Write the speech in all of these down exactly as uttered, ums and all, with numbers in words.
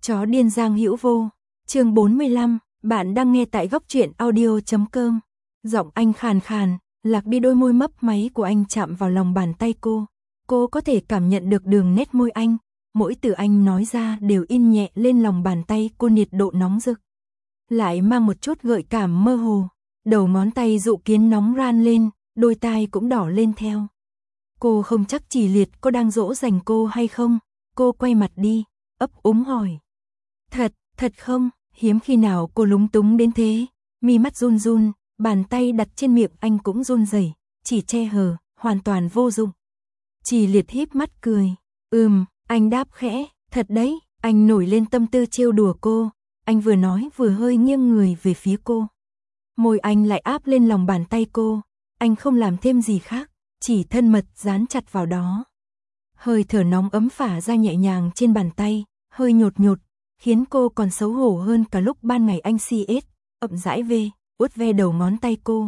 Chó điên Giang Hữu Vô, chương bốn mươi lăm, bạn đang nghe tại góc truyện audio chấm com. Giọng anh khàn khàn, lạc đi đôi môi mấp máy của anh chạm vào lòng bàn tay cô. Cô có thể cảm nhận được đường nét môi anh, mỗi từ anh nói ra đều in nhẹ lên lòng bàn tay cô, nhiệt độ nóng rực. Lại mang một chút gợi cảm mơ hồ, đầu ngón tay Dụ Kiến nóng ran lên, đôi tai cũng đỏ lên theo. Cô không chắc Chỉ Liệt có đang dỗ dành cô hay không, cô quay mặt đi, ấp úng hỏi. Thật, thật không, hiếm khi nào cô lúng túng đến thế, mi mắt run run, bàn tay đặt trên miệng anh cũng run rẩy, chỉ che hờ, hoàn toàn vô dụng. Chỉ Liệt híp mắt cười, ừm, anh đáp khẽ, thật đấy, anh nổi lên tâm tư trêu đùa cô, anh vừa nói vừa hơi nghiêng người về phía cô. Môi anh lại áp lên lòng bàn tay cô, anh không làm thêm gì khác, chỉ thân mật dán chặt vào đó. Hơi thở nóng ấm phả ra nhẹ nhàng trên bàn tay, hơi nhột nhột, khiến cô còn xấu hổ hơn cả lúc ban ngày anh xê ét, ậm rãi về, uốt ve đầu ngón tay cô.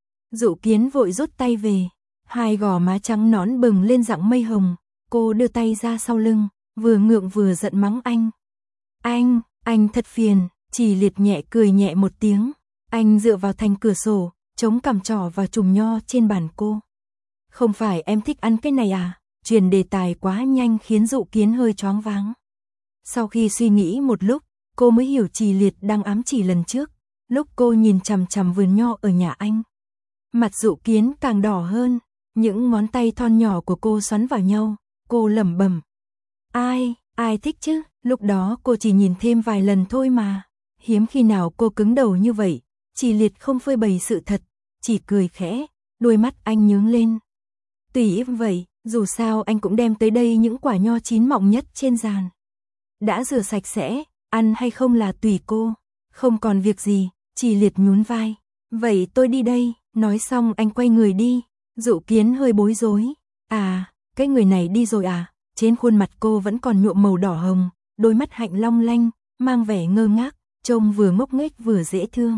Dụ Kiến vội rút tay về, hai gò má trắng nõn bừng lên dạng mây hồng, cô đưa tay ra sau lưng, vừa ngượng vừa giận mắng anh. Anh, anh thật phiền, Chỉ Liệt nhẹ cười nhẹ một tiếng, anh dựa vào thành cửa sổ, chống cằm trỏ vào chùm nho trên bàn cô. Không phải em thích ăn cái này à? Truyền đề tài quá nhanh khiến Dụ Kiến hơi choáng váng. Sau khi suy nghĩ một lúc, cô mới hiểu Chỉ Liệt đang ám chỉ lần trước, lúc cô nhìn chằm chằm vườn nho ở nhà anh. Mặt Dụ Kiến càng đỏ hơn, những ngón tay thon nhỏ của cô xoắn vào nhau, cô lẩm bẩm. Ai, ai thích chứ, lúc đó cô chỉ nhìn thêm vài lần thôi mà. Hiếm khi nào cô cứng đầu như vậy, Chỉ Liệt không phơi bày sự thật, chỉ cười khẽ, đôi mắt anh nhướng lên. Tùy vậy, dù sao anh cũng đem tới đây những quả nho chín mọng nhất trên giàn. Đã rửa sạch sẽ, ăn hay không là tùy cô. Không còn việc gì, Chỉ Liệt nhún vai. Vậy tôi đi đây, nói xong anh quay người đi. Dụ Kiến hơi bối rối. À, cái người này đi rồi à? Trên khuôn mặt cô vẫn còn nhuộm màu đỏ hồng, đôi mắt hạnh long lanh, mang vẻ ngơ ngác, trông vừa ngốc nghếch vừa dễ thương.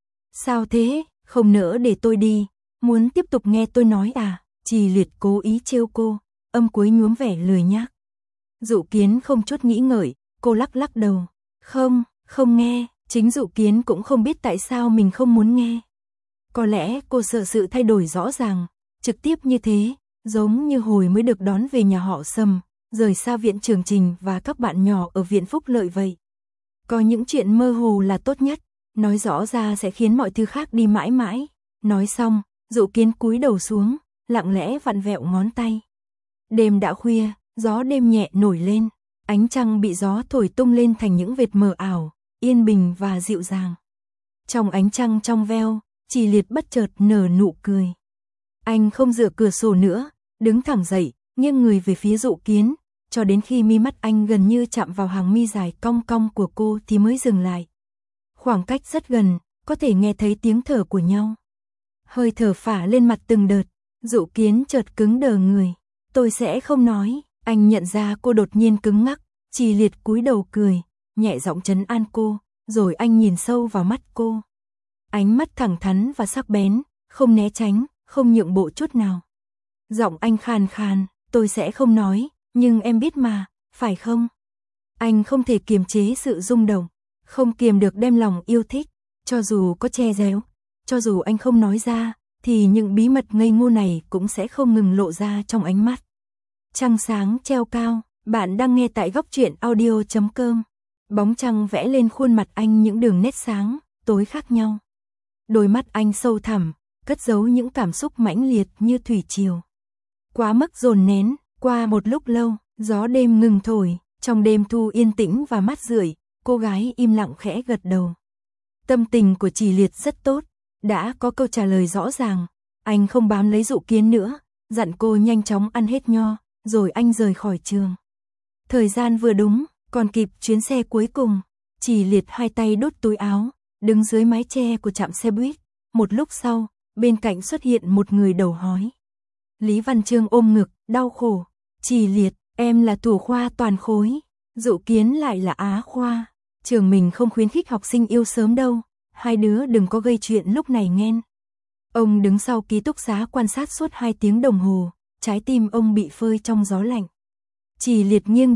Sao thế, không nỡ để tôi đi, muốn tiếp tục nghe tôi nói à? Chỉ Liệt cố ý trêu cô, âm cuối nhuốm vẻ lười nhác. Dụ Kiến không chút nghĩ ngợi, cô lắc lắc đầu. Không, không nghe, chính Dụ Kiến cũng không biết tại sao mình không muốn nghe. Có lẽ cô sợ sự thay đổi rõ ràng, trực tiếp như thế, giống như hồi mới được đón về nhà họ Sầm, rời xa viện Trường Trình và các bạn nhỏ ở viện Phúc Lợi vậy. Có những chuyện mơ hồ là tốt nhất, nói rõ ra sẽ khiến mọi thứ khác đi mãi mãi. Nói xong, Dụ Kiến cúi đầu xuống, lặng lẽ vặn vẹo ngón tay. Đêm đã khuya, gió đêm nhẹ nổi lên, ánh trăng bị gió thổi tung lên thành những vệt mờ ảo, yên bình và dịu dàng. Trong ánh trăng trong veo, Chỉ Liệt bất chợt nở nụ cười. Anh không dựa cửa sổ nữa, đứng thẳng dậy, nghiêng người về phía Dụ Kiến, cho đến khi mi mắt anh gần như chạm vào hàng mi dài cong cong của cô thì mới dừng lại. Khoảng cách rất gần, có thể nghe thấy tiếng thở của nhau. Hơi thở phả lên mặt từng đợt, Dụ Kiến chợt cứng đờ người. Tôi sẽ không nói, anh nhận ra cô đột nhiên cứng ngắc, Chỉ Liệt cúi đầu cười, nhẹ giọng trấn an cô, rồi anh nhìn sâu vào mắt cô. Ánh mắt thẳng thắn và sắc bén, không né tránh, không nhượng bộ chút nào. Giọng anh khàn khàn, tôi sẽ không nói, nhưng em biết mà, phải không? Anh không thể kiềm chế sự rung động, không kiềm được đem lòng yêu thích, cho dù có che giấu, cho dù anh không nói ra, thì những bí mật ngây ngô này cũng sẽ không ngừng lộ ra trong ánh mắt. Trăng sáng treo cao, bạn đang nghe tại góc truyện audio chấm com. Bóng trăng vẽ lên khuôn mặt anh những đường nét sáng, tối khác nhau. Đôi mắt anh sâu thẳm, cất giấu những cảm xúc mãnh liệt như thủy triều. Quá mức dồn nén, qua một lúc lâu, gió đêm ngừng thổi, trong đêm thu yên tĩnh và mát rượi, cô gái im lặng khẽ gật đầu. Tâm tình của Chỉ Liệt rất tốt, đã có câu trả lời rõ ràng, anh không bám lấy Dụ Kiến nữa, dặn cô nhanh chóng ăn hết nho, rồi anh rời khỏi trường. Thời gian vừa đúng, còn kịp chuyến xe cuối cùng, Chỉ Liệt hai tay đút túi áo, đứng dưới mái che của trạm xe buýt. Một lúc sau, bên cạnh xuất hiện một người đầu hói. Lý Văn Chương ôm ngực, đau khổ. Chỉ Liệt, em là thủ khoa toàn khối, Dụ Kiến lại là á khoa. Trường mình không khuyến khích học sinh yêu sớm đâu, hai đứa đừng có gây chuyện lúc này nghen. Ông đứng sau ký túc xá quan sát suốt hai tiếng đồng hồ, trái tim ông bị phơi trong gió lạnh. Chỉ Liệt nghiêng đầu,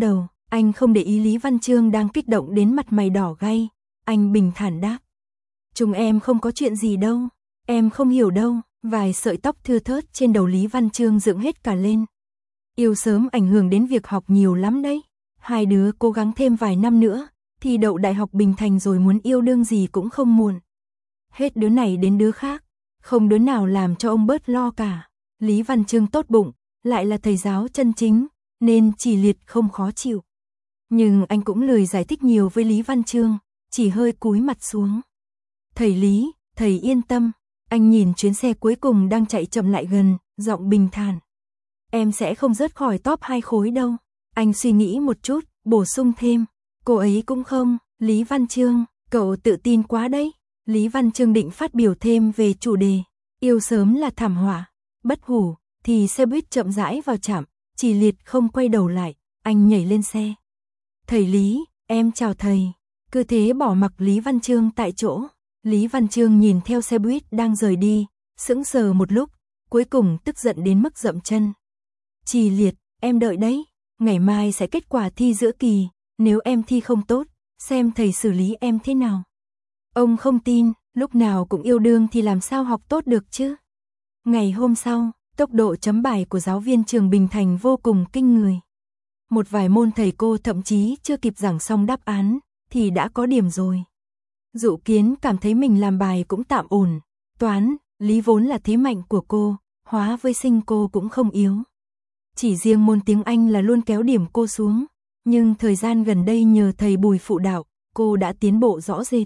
Anh không để ý Lý Văn Chương đang kích động đến mặt mày đỏ gay, anh bình thản đáp. Chúng em không có chuyện gì đâu, em không hiểu đâu, vài sợi tóc thưa thớt trên đầu Lý Văn Chương dựng hết cả lên. Yêu sớm ảnh hưởng đến việc học nhiều lắm đấy, hai đứa cố gắng thêm vài năm nữa, thì đậu đại học Bình Thành rồi muốn yêu đương gì cũng không muộn. Hết đứa này đến đứa khác, không đứa nào làm cho ông bớt lo cả. Lý Văn Chương tốt bụng, lại là thầy giáo chân chính, nên Chỉ Liệt không khó chịu. Nhưng anh cũng lười giải thích nhiều với Lý Văn Chương, chỉ hơi cúi mặt xuống. Thầy Lý, thầy yên tâm, anh nhìn chuyến xe cuối cùng đang chạy chậm lại gần, giọng bình thản. Em sẽ không rớt khỏi top hai khối đâu. Anh suy nghĩ một chút, bổ sung thêm. Cô ấy cũng không, Lý Văn Chương, cậu tự tin quá đấy. Lý Văn Chương định phát biểu thêm về chủ đề. Yêu sớm là thảm họa. Bất hủ, thì xe buýt chậm rãi vào trạm. Chỉ Liệt không quay đầu lại, anh nhảy lên xe. Thầy Lý, em chào thầy. Cứ thế bỏ mặc Lý Văn Chương tại chỗ. Lý Văn Chương nhìn theo xe buýt đang rời đi, sững sờ một lúc, cuối cùng tức giận đến mức dậm chân. Chỉ Liệt, em đợi đấy, ngày mai sẽ kết quả thi giữa kỳ, nếu em thi không tốt, xem thầy xử lý em thế nào. Ông không tin, lúc nào cũng yêu đương thì làm sao học tốt được chứ. Ngày hôm sau, tốc độ chấm bài của giáo viên trường Bình Thành vô cùng kinh người. Một vài môn thầy cô thậm chí chưa kịp giảng xong đáp án, thì đã có điểm rồi. Dụ Kiến cảm thấy mình làm bài cũng tạm ổn, toán, lý vốn là thế mạnh của cô, hóa với sinh cô cũng không yếu. Chỉ riêng môn tiếng Anh là luôn kéo điểm cô xuống, nhưng thời gian gần đây nhờ thầy Bùi phụ đạo, cô đã tiến bộ rõ rệt.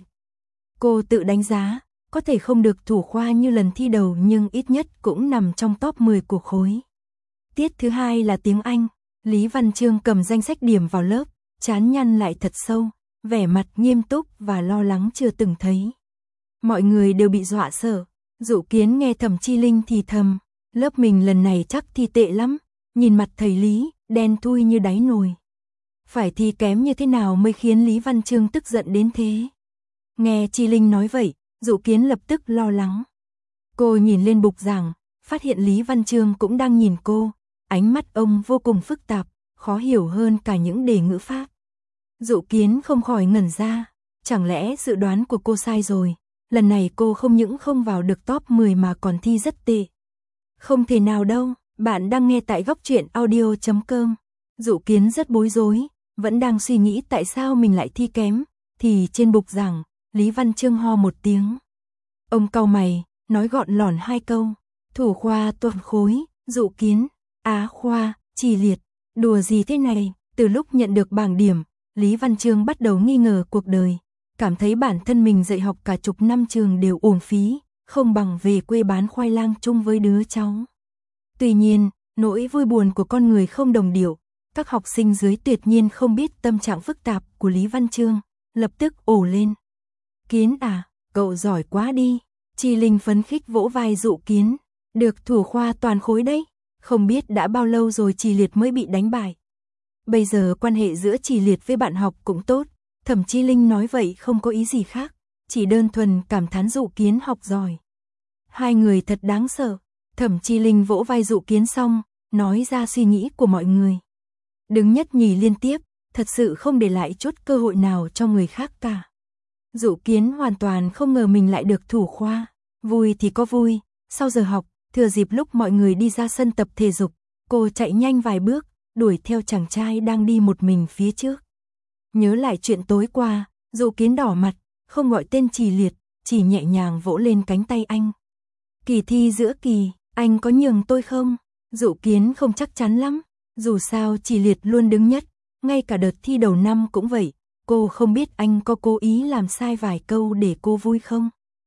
Cô tự đánh giá, có thể không được thủ khoa như lần thi đầu nhưng ít nhất cũng nằm trong top mười của khối. Tiết thứ hai là tiếng Anh, Lý Văn Chương cầm danh sách điểm vào lớp, trán nhăn lại thật sâu, vẻ mặt nghiêm túc và lo lắng chưa từng thấy. Mọi người đều bị dọa sợ, Dụ Kiến nghe Thẩm Chi Linh thì thầm, lớp mình lần này chắc thi tệ lắm, nhìn mặt thầy Lý, đen thui như đáy nồi. Phải thi kém như thế nào mới khiến Lý Văn Chương tức giận đến thế? Nghe Chi Linh nói vậy, Dụ Kiến lập tức lo lắng. Cô nhìn lên bục giảng, phát hiện Lý Văn Chương cũng đang nhìn cô, ánh mắt ông vô cùng phức tạp, khó hiểu hơn cả những đề ngữ pháp. Dụ Kiến không khỏi ngẩn ra, chẳng lẽ dự đoán của cô sai rồi, lần này cô không những không vào được top mười mà còn thi rất tệ. Không thể nào đâu, bạn đang nghe tại góc truyện audio chấm com. Dụ Kiến rất bối rối, vẫn đang suy nghĩ tại sao mình lại thi kém, thì trên bục giảng, Lý Văn Chương ho một tiếng. Ông cau mày, nói gọn lỏn hai câu, thủ khoa toàn khối, Dụ Kiến, á khoa, Chỉ Liệt, đùa gì thế này, từ lúc nhận được bảng điểm, Lý Văn Chương bắt đầu nghi ngờ cuộc đời, cảm thấy bản thân mình dạy học cả chục năm trường đều uổng phí, không bằng về quê bán khoai lang chung với đứa cháu. Tuy nhiên, nỗi vui buồn của con người không đồng điệu, các học sinh dưới tuyệt nhiên không biết tâm trạng phức tạp của Lý Văn Chương, lập tức ồ lên. Kiến à, cậu giỏi quá đi. Chi Linh phấn khích vỗ vai Dụ Kiến, được thủ khoa toàn khối đấy, không biết đã bao lâu rồi Chỉ Liệt mới bị đánh bại. Bây giờ quan hệ giữa Chỉ Liệt với bạn học cũng tốt, Thẩm Chi Linh nói vậy không có ý gì khác, chỉ đơn thuần cảm thán Dụ Kiến học giỏi. Hai người thật đáng sợ. Thẩm Chi Linh vỗ vai Dụ Kiến xong, nói ra suy nghĩ của mọi người. Đứng nhất nhì liên tiếp, thật sự không để lại chút cơ hội nào cho người khác cả. Dụ Kiến hoàn toàn không ngờ mình lại được thủ khoa, vui thì có vui, sau giờ học, thừa dịp lúc mọi người đi ra sân tập thể dục, cô chạy nhanh vài bước, đuổi theo chàng trai đang đi một mình phía trước. Nhớ lại chuyện tối qua, Dụ Kiến đỏ mặt, không gọi tên Chỉ Liệt, chỉ nhẹ nhàng vỗ lên cánh tay anh. Kỳ thi giữa kỳ, anh có nhường tôi không? Dụ Kiến không chắc chắn lắm, dù sao Chỉ Liệt luôn đứng nhất, ngay cả đợt thi đầu năm cũng vậy, cô không biết anh có cố ý làm sai vài câu để cô vui không?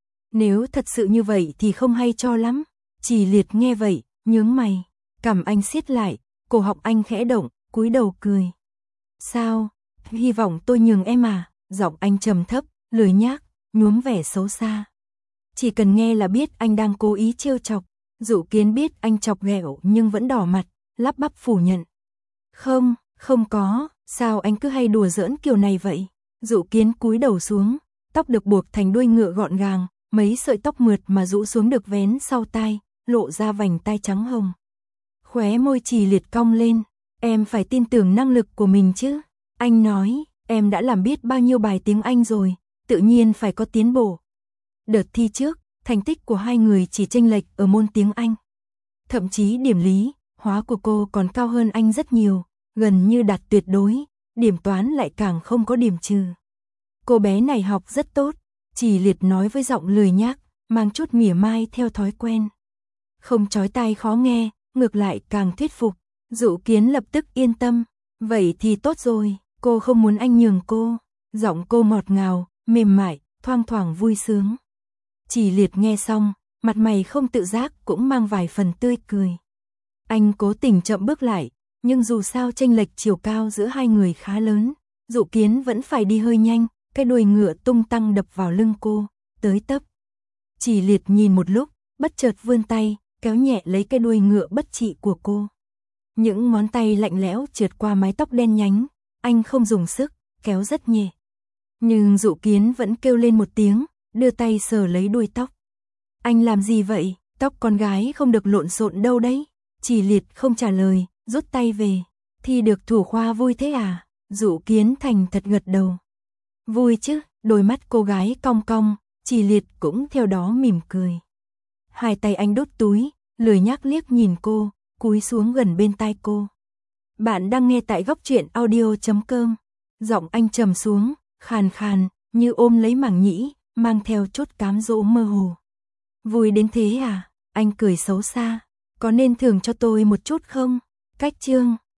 Nếu thật sự như vậy thì không hay cho lắm. Chỉ Liệt nghe vậy, nhướng mày, cằm anh siết lại, cổ họng anh khẽ động, cúi đầu cười. Sao? Hy vọng tôi nhường em à? Giọng anh trầm thấp, lười nhác, nhuốm vẻ xấu xa. Chỉ cần nghe là biết anh đang cố ý trêu chọc. Dụ Kiến biết anh chọc ghẹo nhưng vẫn đỏ mặt, lắp bắp phủ nhận. Không, không có, sao anh cứ hay đùa giỡn kiểu này vậy? Dụ Kiến cúi đầu xuống, tóc được buộc thành đuôi ngựa gọn gàng, mấy sợi tóc mượt mà rũ xuống được vén sau tai, lộ ra vành tai trắng hồng. Khóe môi Chỉ Liệt cong lên, em phải tin tưởng năng lực của mình chứ. Anh nói, em đã làm biết bao nhiêu bài tiếng Anh rồi, tự nhiên phải có tiến bộ. Đợt thi trước, thành tích của hai người chỉ chênh lệch ở môn tiếng Anh. Thậm chí điểm lý, hóa của cô còn cao hơn anh rất nhiều, gần như đạt tuyệt đối, điểm toán lại càng không có điểm trừ. Cô bé này học rất tốt, Chỉ Liệt nói với giọng lười nhác, mang chút mỉa mai theo thói quen. Không chói tai khó nghe, ngược lại càng thuyết phục. Dụ Kiến lập tức yên tâm, vậy thì tốt rồi, cô không muốn anh nhường cô. Giọng cô ngọt ngào, mềm mại, thoang thoảng vui sướng. Chỉ Liệt nghe xong, mặt mày không tự giác cũng mang vài phần tươi cười. Anh cố tình chậm bước lại, nhưng dù sao chênh lệch chiều cao giữa hai người khá lớn, Dụ Kiến vẫn phải đi hơi nhanh, cái đuôi ngựa tung tăng đập vào lưng cô, tới tấp. Chỉ Liệt nhìn một lúc, bất chợt vươn tay, kéo nhẹ lấy cái đuôi ngựa bất trị của cô. Những ngón tay lạnh lẽo trượt qua mái tóc đen nhánh, anh không dùng sức, kéo rất nhẹ. Nhưng Dụ Kiến vẫn kêu lên một tiếng, đưa tay sờ lấy đuôi tóc. Anh làm gì vậy? Tóc con gái không được lộn xộn đâu đấy. Chỉ Liệt không trả lời, rút tay về. Thi được thủ khoa vui thế à? Dụ Kiến thành thật gật đầu. Vui chứ, đôi mắt cô gái cong cong, Chỉ Liệt cũng theo đó mỉm cười. Hai tay anh đút túi, lười nhác liếc nhìn cô, cúi xuống gần bên tai cô. Bạn đang nghe tại góc truyện audio chấm com. Giọng anh trầm xuống, khàn khàn, như ôm lấy màng nhĩ, mang theo chút cám dỗ mơ hồ. Vui đến thế à? Anh cười xấu xa. Có nên thưởng cho tôi một chút không? Cách chương